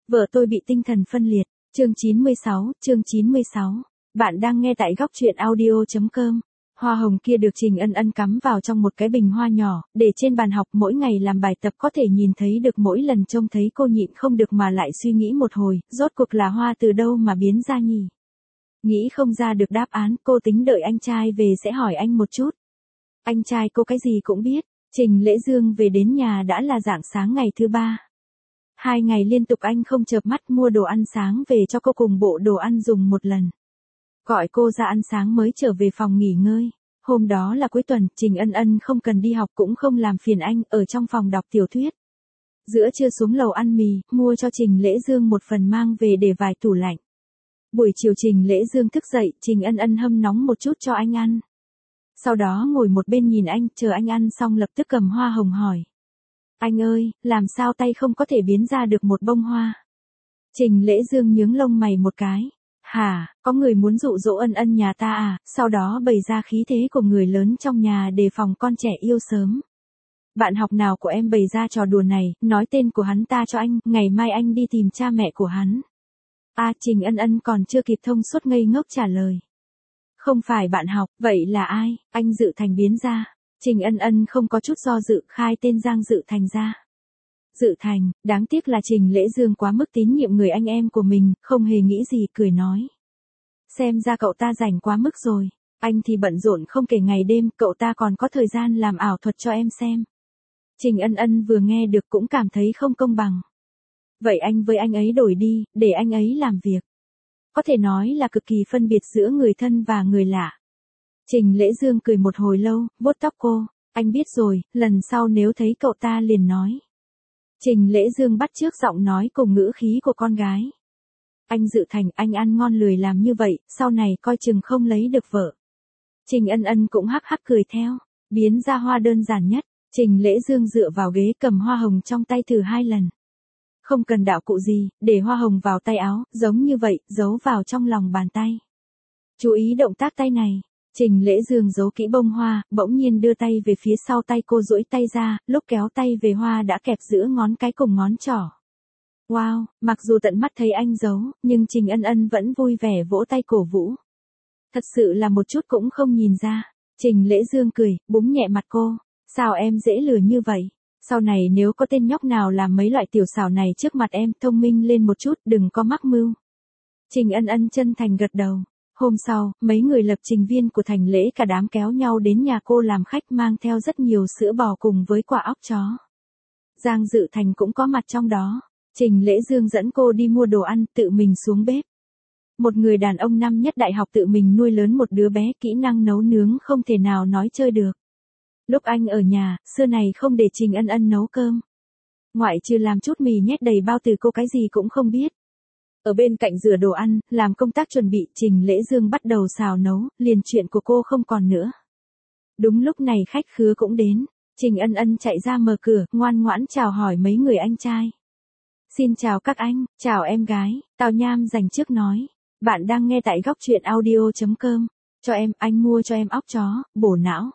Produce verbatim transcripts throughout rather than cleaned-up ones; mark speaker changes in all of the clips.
Speaker 1: Vợ tôi bị tinh thần phân liệt. Chương chín mươi sáu, chương chín mươi sáu. Bạn đang nghe tại góc truyện audio chấm com. Hoa hồng kia được Trình Ân Ân cắm vào trong một cái bình hoa nhỏ, để trên bàn học mỗi ngày làm bài tập có thể nhìn thấy được. Mỗi lần trông thấy cô nhịn không được mà lại suy nghĩ một hồi, rốt cuộc là hoa từ đâu mà biến ra nhỉ? Nghĩ không ra được đáp án, cô tính đợi anh trai về sẽ hỏi anh một chút. Anh trai cô cái gì cũng biết. Trình Lễ Dương về đến nhà đã là rạng sáng ngày thứ ba. Hai ngày liên tục anh không chợp mắt mua đồ ăn sáng về cho cô cùng bộ đồ ăn dùng một lần. Gọi cô ra ăn sáng mới trở về phòng nghỉ ngơi. Hôm đó là cuối tuần, Trình Ân Ân không cần đi học cũng không làm phiền anh, ở trong phòng đọc tiểu thuyết. Giữa trưa xuống lầu ăn mì, mua cho Trình Lễ Dương một phần mang về để vài tủ lạnh. Buổi chiều Trình Lễ Dương thức dậy, Trình Ân Ân hâm nóng một chút cho anh ăn. Sau đó ngồi một bên nhìn anh, chờ anh ăn xong lập tức cầm hoa hồng hỏi. Anh ơi, làm sao tay không có thể biến ra được một bông hoa? Trình Lễ Dương nhướng lông mày một cái. Hả, có người muốn dụ dỗ Ân Ân nhà ta à? Sau đó bày ra khí thế của người lớn trong nhà đề phòng con trẻ yêu sớm. Bạn học nào của em bày ra trò đùa này, nói tên của hắn ta cho anh, ngày mai anh đi tìm cha mẹ của hắn. À, Trình Ân Ân còn chưa kịp thông suốt ngây ngốc trả lời. Không phải bạn học, vậy là ai? Anh Dự Thành biến ra. Trình Ân Ân không có chút do dự, khai tên Giang Dự Thành ra. Dự Thành, đáng tiếc là Trình Lễ Dương quá mức tín nhiệm người anh em của mình, không hề nghĩ gì, cười nói. Xem ra cậu ta rảnh quá mức rồi. Anh thì bận rộn không kể ngày đêm, cậu ta còn có thời gian làm ảo thuật cho em xem. Trình Ân Ân vừa nghe được cũng cảm thấy không công bằng. Vậy anh với anh ấy đổi đi, để anh ấy làm việc. Có thể nói là cực kỳ phân biệt giữa người thân và người lạ. Trình Lễ Dương cười một hồi lâu, vuốt tóc cô. Anh biết rồi, lần sau nếu thấy cậu ta liền nói. Trình Lễ Dương bắt chước giọng nói cùng ngữ khí của con gái. Anh Dự Thành, anh ăn ngon lười làm như vậy, sau này coi chừng không lấy được vợ. Trình Ân Ân cũng hắc hắc cười theo. Biến ra hoa đơn giản nhất. Trình Lễ Dương dựa vào ghế cầm hoa hồng trong tay thử hai lần. Không cần đạo cụ gì, để hoa hồng vào tay áo, giống như vậy, giấu vào trong lòng bàn tay. Chú ý động tác tay này. Trình Lễ Dương giấu kỹ bông hoa, bỗng nhiên đưa tay về phía sau tay cô, duỗi tay ra, lúc kéo tay về hoa đã kẹp giữa ngón cái cùng ngón trỏ. Wow, mặc dù tận mắt thấy anh giấu, nhưng Trình Ân Ân vẫn vui vẻ vỗ tay cổ vũ. Thật sự là một chút cũng không nhìn ra. Trình Lễ Dương cười, búng nhẹ mặt cô. Sao em dễ lừa như vậy? Sau này nếu có tên nhóc nào làm mấy loại tiểu xảo này trước mặt em, thông minh lên một chút, đừng có mắc mưu. Trình Ân Ân chân thành gật đầu. Hôm sau, mấy người lập trình viên của Thành Lễ cả đám kéo nhau đến nhà cô làm khách, mang theo rất nhiều sữa bò cùng với quả óc chó. Giang Dự Thành cũng có mặt trong đó. Trình Lễ Dương dẫn cô đi mua đồ ăn, tự mình xuống bếp. Một người đàn ông năm nhất đại học tự mình nuôi lớn một đứa bé, kỹ năng nấu nướng không thể nào nói chơi được. Lúc anh ở nhà, xưa này không để Trình Ân Ân nấu cơm. Ngoại trừ làm chút mì nhét đầy bao từ, cô cái gì cũng không biết. Ở bên cạnh rửa đồ ăn, làm công tác chuẩn bị, Trình Lễ Dương bắt đầu xào nấu, liền chuyện của cô không còn nữa. Đúng lúc này khách khứa cũng đến. Trình Ân Ân chạy ra mở cửa, ngoan ngoãn chào hỏi mấy người anh trai. Xin chào các anh, chào em gái, Tào Nham dành trước nói. Bạn đang nghe tại góc truyện audio chấm com. Cho em, anh mua cho em óc chó, bổ não.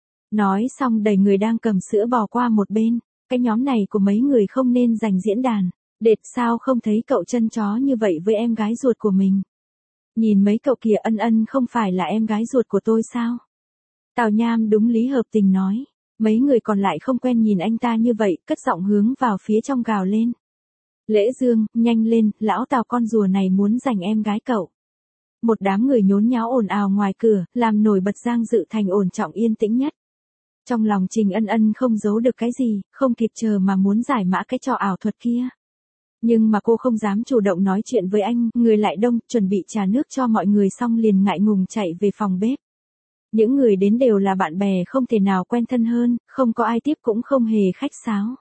Speaker 1: Nói xong đẩy người đang cầm sữa bò qua một bên. Cái nhóm này của mấy người không nên giành diễn đàn. Đệt, sao không thấy cậu chân chó như vậy với em gái ruột của mình? Nhìn mấy cậu kìa, Ân Ân không phải là em gái ruột của tôi sao? Tào Nham đúng lý hợp tình nói. Mấy người còn lại không quen nhìn anh ta như vậy, cất giọng hướng vào phía trong gào lên. Lễ Dương, nhanh lên, lão Tào con rùa này muốn giành em gái cậu. Một đám người nhốn nháo ồn ào ngoài cửa, làm nổi bật Giang Dự Thành ổn trọng yên tĩnh nhất. Trong lòng Trình Ân Ân không giấu được cái gì, không kịp chờ mà muốn giải mã cái trò ảo thuật kia. Nhưng mà cô không dám chủ động nói chuyện với anh, người lại đông, chuẩn bị trà nước cho mọi người xong liền ngại ngùng chạy về phòng bếp. Những người đến đều là bạn bè không thể nào quen thân hơn, không có ai tiếp cũng không hề khách sáo.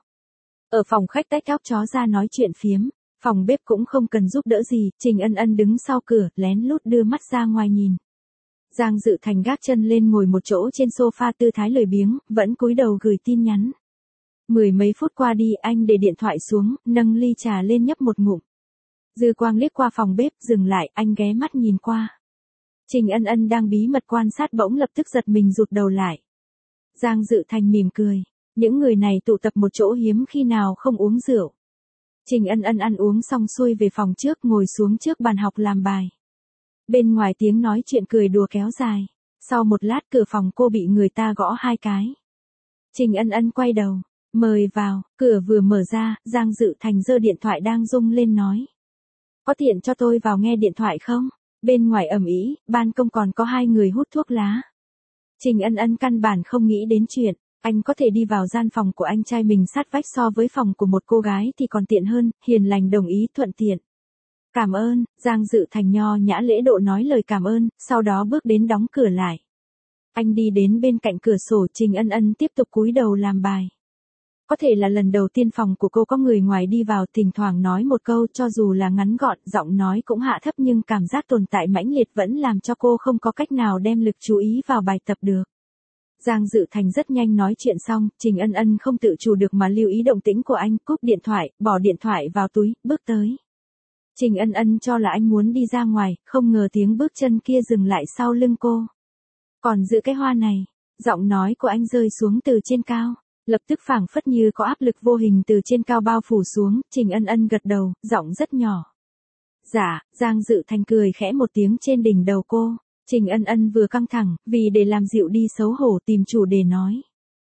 Speaker 1: Ở phòng khách tách óc chó ra nói chuyện phiếm, phòng bếp cũng không cần giúp đỡ gì, Trình Ân Ân đứng sau cửa, lén lút đưa mắt ra ngoài nhìn. Giang Dự Thành gác chân lên ngồi một chỗ trên sofa tư thái lười biếng, vẫn cúi đầu gửi tin nhắn. Mười mấy phút qua đi, anh để điện thoại xuống, nâng ly trà lên nhấp một ngụm. Dư quang liếc qua phòng bếp, dừng lại, anh ghé mắt nhìn qua. Trình Ân Ân đang bí mật quan sát bỗng lập tức giật mình rụt đầu lại. Giang Dự Thành mỉm cười. Những người này tụ tập một chỗ hiếm khi nào không uống rượu. Trình Ân Ân ăn uống xong xuôi về phòng trước, ngồi xuống trước bàn học làm bài. Bên ngoài tiếng nói chuyện cười đùa kéo dài. Sau một lát cửa phòng cô bị người ta gõ hai cái. Trình Ân Ân quay đầu. Mời vào, cửa vừa mở ra, Giang Dự Thành giơ điện thoại đang rung lên nói. Có tiện cho tôi vào nghe điện thoại không? Bên ngoài ầm ĩ, ban công còn có hai người hút thuốc lá. Trình Ân Ân căn bản không nghĩ đến chuyện, anh có thể đi vào gian phòng của anh trai mình sát vách so với phòng của một cô gái thì còn tiện hơn, hiền lành đồng ý thuận tiện. Cảm ơn, Giang Dự Thành nho nhã lễ độ nói lời cảm ơn, sau đó bước đến đóng cửa lại. Anh đi đến bên cạnh cửa sổ, Trình Ân Ân tiếp tục cúi đầu làm bài. Có thể là lần đầu tiên phòng của cô có người ngoài đi vào, thỉnh thoảng nói một câu, cho dù là ngắn gọn, giọng nói cũng hạ thấp nhưng cảm giác tồn tại mãnh liệt vẫn làm cho cô không có cách nào đem lực chú ý vào bài tập được. Giang Dự Thành rất nhanh nói chuyện xong, Trình Ân Ân không tự chủ được mà lưu ý động tĩnh của anh, cúp điện thoại, bỏ điện thoại vào túi, bước tới. Trình Ân Ân cho là anh muốn đi ra ngoài, không ngờ tiếng bước chân kia dừng lại sau lưng cô. Còn giữ cái hoa này, giọng nói của anh rơi xuống từ trên cao. Lập tức phảng phất như có áp lực vô hình từ trên cao bao phủ xuống, Trình Ân Ân gật đầu, giọng rất nhỏ. Dạ, Giang Dự Thành cười khẽ một tiếng trên đỉnh đầu cô. Trình Ân Ân vừa căng thẳng, vì để làm dịu đi xấu hổ tìm chủ đề nói.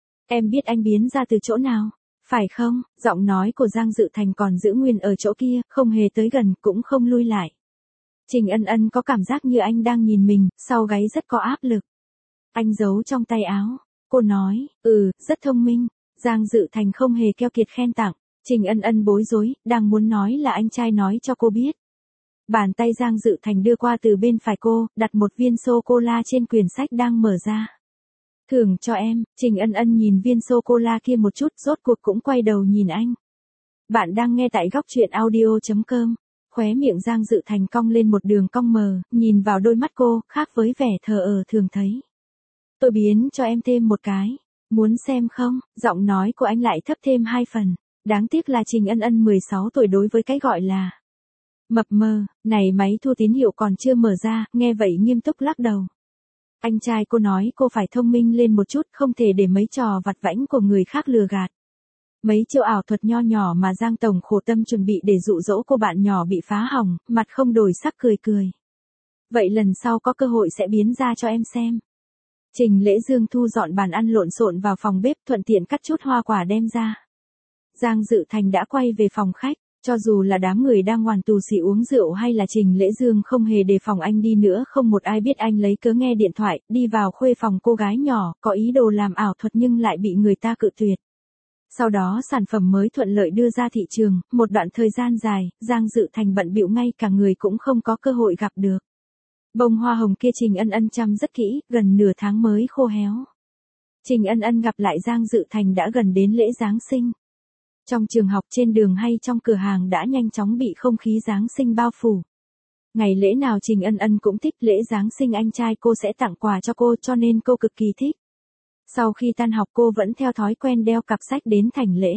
Speaker 1: Em biết anh biến ra từ chỗ nào, phải không? Giọng nói của Giang Dự Thành còn giữ nguyên ở chỗ kia, không hề tới gần, cũng không lui lại. Trình Ân Ân có cảm giác như anh đang nhìn mình, sau gáy rất có áp lực. Anh giấu trong tay áo. Cô nói, ừ, rất thông minh. Giang Dự Thành không hề keo kiệt khen tặng. Trình Ân Ân bối rối, đang muốn nói là anh trai nói cho cô biết. Bàn tay Giang Dự Thành đưa qua từ bên phải cô, đặt một viên sô-cô-la trên quyển sách đang mở ra. Thưởng cho em. Trình Ân Ân nhìn viên sô-cô-la kia một chút, rốt cuộc cũng quay đầu nhìn anh. Bạn đang nghe tại góc truyện audio chấm com. Khóe miệng Giang Dự Thành cong lên một đường cong mờ, nhìn vào đôi mắt cô, khác với vẻ thờ ơ thường thấy. Tôi biến cho em thêm một cái. Muốn xem không? Giọng nói của anh lại thấp thêm hai phần. Đáng tiếc là Trình Ân Ân mười sáu tuổi đối với cái gọi là mập mờ, này máy thu tín hiệu còn chưa mở ra, nghe vậy nghiêm túc lắc đầu. Anh trai cô nói cô phải thông minh lên một chút, không thể để mấy trò vặt vãnh của người khác lừa gạt. Mấy chiêu ảo thuật nho nhỏ mà Giang Tổng khổ tâm chuẩn bị để dụ dỗ cô bạn nhỏ bị phá hỏng, mặt không đổi sắc cười cười. Vậy lần sau có cơ hội sẽ biến ra cho em xem. Trình Lễ Dương thu dọn bàn ăn lộn xộn vào phòng bếp, thuận tiện cắt chút hoa quả đem ra. Giang Dự Thành đã quay về phòng khách, cho dù là đám người đang hoàn tù xì uống rượu hay là Trình Lễ Dương không hề đề phòng anh đi nữa, không một ai biết anh lấy cớ nghe điện thoại, đi vào khuê phòng cô gái nhỏ, có ý đồ làm ảo thuật nhưng lại bị người ta cự tuyệt. Sau đó sản phẩm mới thuận lợi đưa ra thị trường, một đoạn thời gian dài, Giang Dự Thành bận bịu ngay cả người cũng không có cơ hội gặp được. Bông hoa hồng kia Trình Ân Ân chăm rất kỹ, gần nửa tháng mới khô héo. Trình Ân Ân gặp lại Giang Dự Thành đã gần đến lễ Giáng sinh. Trong trường học, trên đường hay trong cửa hàng đã nhanh chóng bị không khí Giáng sinh bao phủ. Ngày lễ nào Trình Ân Ân cũng thích, lễ Giáng sinh anh trai cô sẽ tặng quà cho cô cho nên cô cực kỳ thích. Sau khi tan học cô vẫn theo thói quen đeo cặp sách đến thành lễ.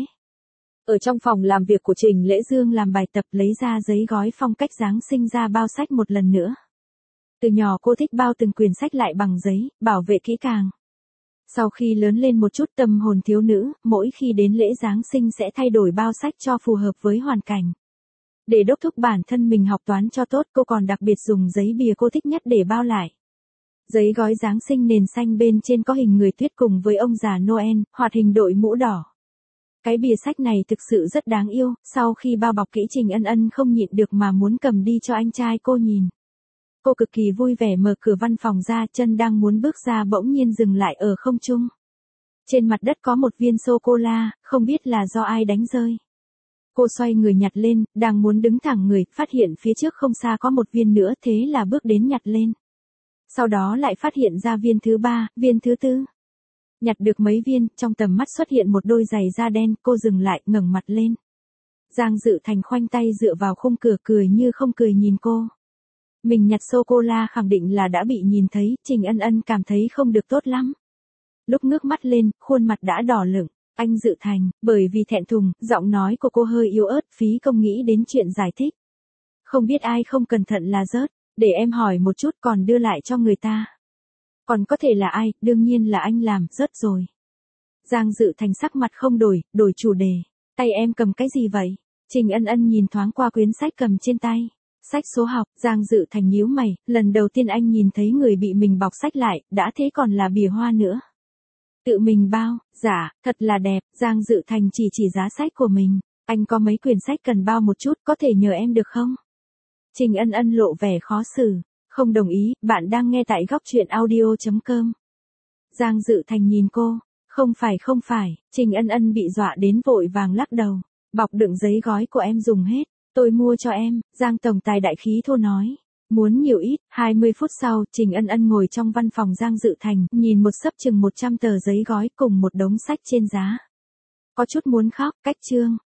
Speaker 1: Ở trong phòng làm việc của Trình Lễ Dương làm bài tập, lấy ra giấy gói phong cách Giáng sinh ra bao sách một lần nữa. Từ nhỏ cô thích bao từng quyển sách lại bằng giấy, bảo vệ kỹ càng. Sau khi lớn lên một chút, tâm hồn thiếu nữ, mỗi khi đến lễ Giáng sinh sẽ thay đổi bao sách cho phù hợp với hoàn cảnh. Để đốc thúc bản thân mình học toán cho tốt, cô còn đặc biệt dùng giấy bìa cô thích nhất để bao lại. Giấy gói Giáng sinh nền xanh, bên trên có hình người tuyết cùng với ông già Noel, hoạt hình đội mũ đỏ. Cái bìa sách này thực sự rất đáng yêu, sau khi bao bọc kỹ Trình Ân Ân không nhịn được mà muốn cầm đi cho anh trai cô nhìn. Cô cực kỳ vui vẻ mở cửa văn phòng ra, chân đang muốn bước ra bỗng nhiên dừng lại ở không trung. Trên mặt đất có một viên sô-cô-la, không biết là do ai đánh rơi. Cô xoay người nhặt lên, đang muốn đứng thẳng người, phát hiện phía trước không xa có một viên nữa, thế là bước đến nhặt lên. Sau đó lại phát hiện ra viên thứ ba, viên thứ tư. Nhặt được mấy viên, trong tầm mắt xuất hiện một đôi giày da đen, cô dừng lại, ngẩng mặt lên. Giang Dự Thành khoanh tay dựa vào khung cửa, cười như không cười nhìn cô. Mình nhặt sô-cô-la khẳng định là đã bị nhìn thấy, Trình Ân Ân cảm thấy không được tốt lắm. Lúc ngước mắt lên, khuôn mặt đã đỏ lửng. Anh Dự Thành, bởi vì thẹn thùng, giọng nói của cô hơi yếu ớt, phí công nghĩ đến chuyện giải thích. Không biết ai không cẩn thận là rớt, để em hỏi một chút còn đưa lại cho người ta. Còn có thể là ai, đương nhiên là anh làm, rớt rồi. Giang Dự Thành sắc mặt không đổi, đổi chủ đề. Tay em cầm cái gì vậy? Trình Ân Ân nhìn thoáng qua quyển sách cầm trên tay. Sách số học, Giang Dự Thành nhíu mày, lần đầu tiên anh nhìn thấy người bị mình bọc sách lại, đã thế còn là bìa hoa nữa. Tự mình bao, dạ, thật là đẹp, Giang Dự Thành chỉ chỉ giá sách của mình. Anh có mấy quyển sách cần bao một chút, có thể nhờ em được không? Trình Ân Ân lộ vẻ khó xử. Không đồng ý, bạn đang nghe tại góc truyện audio chấm com. Giang Dự Thành nhìn cô. Không phải không phải, Trình Ân Ân bị dọa đến vội vàng lắc đầu. Bọc đựng giấy gói của em dùng hết. Tôi mua cho em, Giang tổng tài đại khí thô nói. Muốn nhiều ít, hai mươi phút sau, Trình Ân Ân ngồi trong văn phòng Giang Dự Thành, nhìn một xấp chừng một trăm tờ giấy gói cùng một đống sách trên giá. Có chút muốn khóc, cách chương,